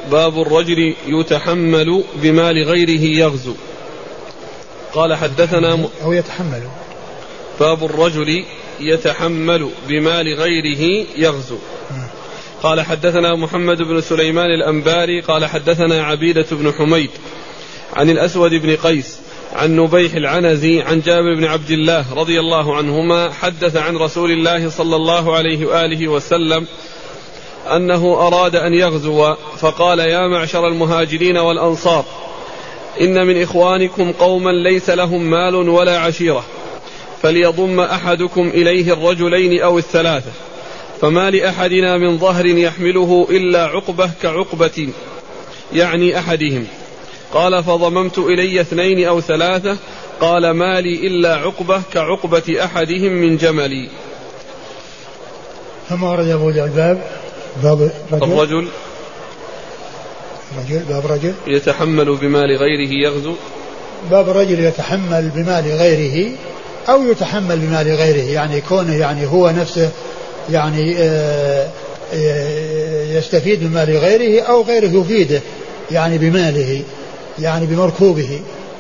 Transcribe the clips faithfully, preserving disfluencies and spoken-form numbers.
باب الرجل يتحمل بمال غيره يغزو. قال حدثنا م... أو يتحمل. باب الرجل يتحمل بمال غيره يغزو. قال حدثنا محمد بن سليمان الأنباري قال حدثنا عبيدة بن حميد عن الأسود بن قيس عن نبيح العنزي عن جابر بن عبد الله رضي الله عنهما حدث عن رسول الله صلى الله عليه وآله وسلم أنه أراد أن يغزو فقال يا معشر المهاجرين والأنصار إن من إخوانكم قوما ليس لهم مال ولا عشيرة فليضم أحدكم إليه الرجلين أو الثلاثة فما لأحدنا من ظهر يحمله إلا عقبة كعقبة يعني أحدهم. قال فضممت إلي اثنين أو ثلاثة قال ما لي إلا عقبة كعقبة أحدهم من جملي. ثم ورد أبو الباب باب رجل الرجل رجل باب رجل يتحمل بمال غيره يغزو. باب الرجل يتحمل بمال غيره أو يتحمل بمال غيره يعني كونه يعني هو نفسه يعني يستفيد من مال غيره أو غيره يفيده يعني بماله يعني بمركوبه.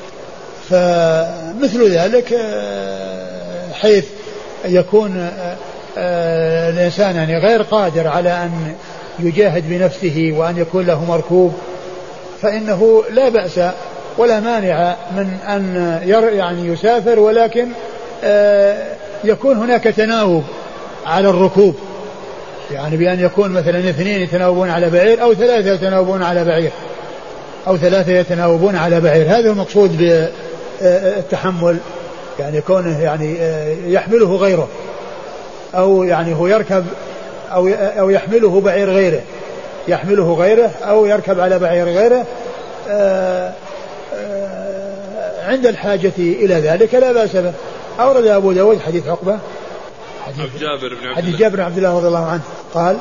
فمثل ذلك حيث يكون الإنسان يعني غير قادر على أن يجاهد بنفسه وأن يكون له مركوب فإنه لا بأس ولا مانع من أن يعني يسافر ولكن يكون هناك تناوب على الركوب يعني بأن يكون مثلا اثنين يتناوبون على بعير أو ثلاثة يتناوبون على بعير أو ثلاثة يتناوبون على بعير. هذا المقصود بالتحمل يعني كونه يعني يحمله غيره أو يعني هو يركب أو أو يحمله بعير غيره يحمله غيره أو يركب على بعير غيره عند الحاجة إلى ذلك لا بأس به. أورد أبو داود حديث عقبة حديث جابر بن عبد حديث جابر بن عبد الله رضي الله عنه قال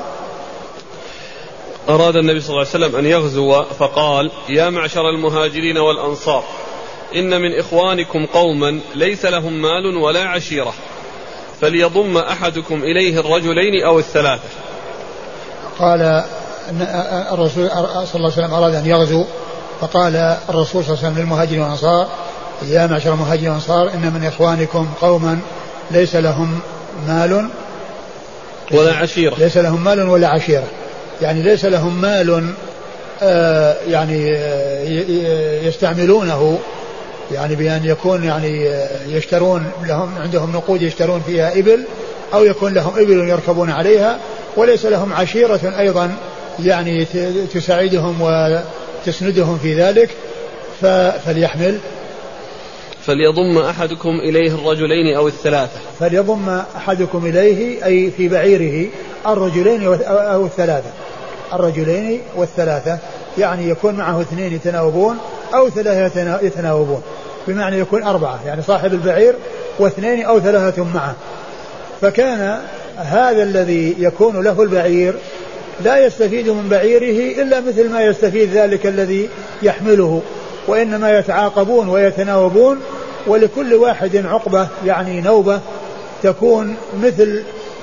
أراد النبي صلى الله عليه وسلم أن يغزو فقال يا معشر المهاجرين والأنصار إن من إخوانكم قوما ليس لهم مال ولا عشيرة فليضم أحدكم إليه الرجلين أو الثلاثة. قال الرسول صلى الله عليه وسلم أراد أن يغزو فقال الرسول صلى الله عليه وسلم للمهاجرين والأنصار يا معشر المهاجرين والأنصار إن من إخوانكم قوما ليس لهم مال ولا عشيرة ليس لهم مال ولا عشيرة يعني ليس لهم مال آه يعني آه يستعملونه يعني بأن يكون يعني يشترون لهم عندهم نقود يشترون فيها إبل أو يكون لهم إبل يركبون عليها وليس لهم عشيرة أيضا يعني تساعدهم وتسندهم في ذلك فليحمل فليضم أحدكم إليه الرجلين أو الثلاثة فليضم أحدكم إليه أي في بعيره الرجلين أو الثلاثة الرجلين والثلاثة يعني يكون معه اثنين يتناوبون أو ثلاثة يتناوبون بمعنى يكون أربعة يعني صاحب البعير واثنين أو ثلاثة معه. فكان هذا الذي يكون له البعير لا يستفيد من بعيره إلا مثل ما يستفيد ذلك الذي يحمله وإنما يتعاقبون ويتناوبون ولكل واحد عقبة يعني نوبة تكون مثل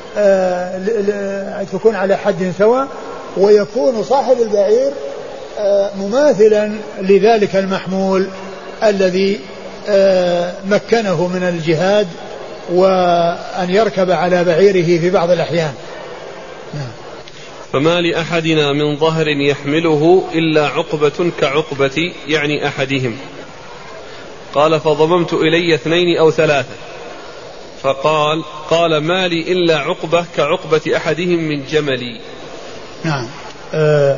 آه تكون على حد سواء ويكون صاحب البعير آه مماثلا لذلك المحمول الذي آه مكنه من الجهاد وأن يركب على بعيره في بعض الأحيان. فما لأحدنا من ظهر يحمله إلا عقبة كعقبة يعني أحدهم. قال فضممت إلي اثنين أو ثلاثة فقال قال ما لي إلا عقبة كعقبة أحدهم من جملي. نعم. آه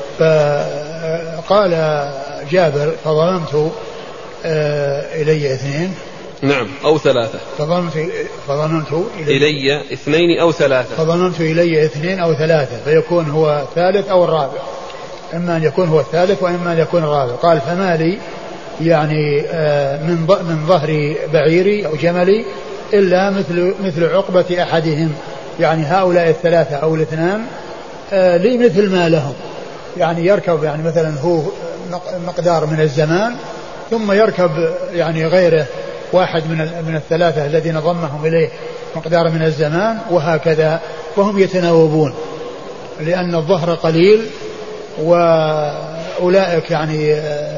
فقال جابر فضممت آه إلي اثنين نعم أو ثلاثة فظننت فظننت إلي, إلي اثنين أو ثلاثة فظننت إلي اثنين أو ثلاثة فيكون هو الثالث أو الرابع إما أن يكون هو الثالث وإما أن يكون الرابع. قال فما لي يعني من من ظهر بعيري أو جملي إلا مثل مثل عقبة أحدهم يعني هؤلاء الثلاثة أو الاثنان لي مثل ما لهم يعني يركب يعني مثلا هو مقدار من الزمان ثم يركب يعني غيره واحد من من الثلاثة الذين ضمهم إليه مقدار من الزمان وهكذا وهم يتناوبون لأن الظهر قليل وأولئك يعني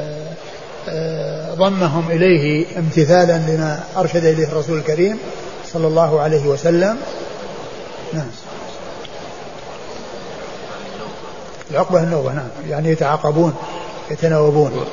ضمهم إليه امتثالا لما أرشد إليه الرسول الكريم صلى الله عليه وسلم. نعم. العقبة النوبة، نعم، يعني يتعاقبون يتناوبون.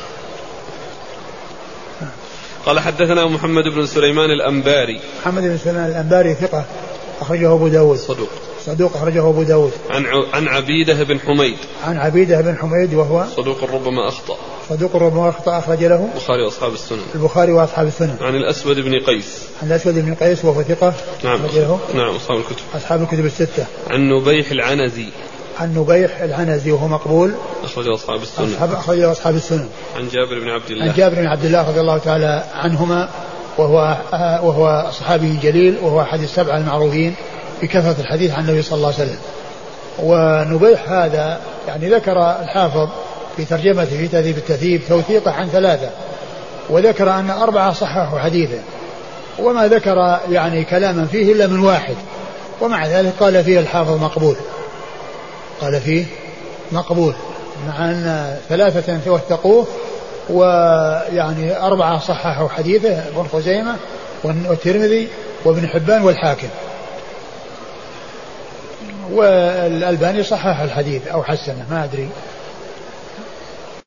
قال حدثنا محمد بن سليمان الأنباري. محمد بن سليمان الأنباري ثقة أخرجه أبو داود. صدوق. صدوق أخرجه أبو داود. عن عن عبيدة بن حميد. عن عبيدة بن حميد وهو صدوق ربما أخطأ. صدوق ربما أخطأ أخرج له البخاري وأصحاب السنن. البخاري وأصحاب السنن. عن الأسود بن قيس. عن الأسود بن قيس وهو ثقة. نعم. أخرج له نعم أصحاب الكتب. أصحاب الكتب الستة. عن نبيح العنزي. عن نبيح العنزي وهو مقبول. أخرجه أصحاب السنن. أصحاب أخرجه أصحاب السنن. عن جابر بن عبد الله. عن جابر بن عبد الله رضي الله تعالى عنهما وهو وهو صحابي جليل وهو أحد السبعة المعروفين بكثرة الحديث عن النبي صلى الله عليه وسلم. ونبيح هذا يعني ذكر الحافظ في ترجمته في تهذيب التهذيب توثيقه عن ثلاثة، وذكر أن أربعة صححوا حديثه، وما ذكر يعني كلاما فيه إلا من واحد، ومع ذلك قال فيه الحافظ مقبول، قال فيه مقبول مع أن ثلاثة توثقوه ويعني أربعة صححوا حديثه، ابن خزيمة والترمذي وابن حبان والحاكم، والألباني صحح الحديث أو حسنه ما أدري.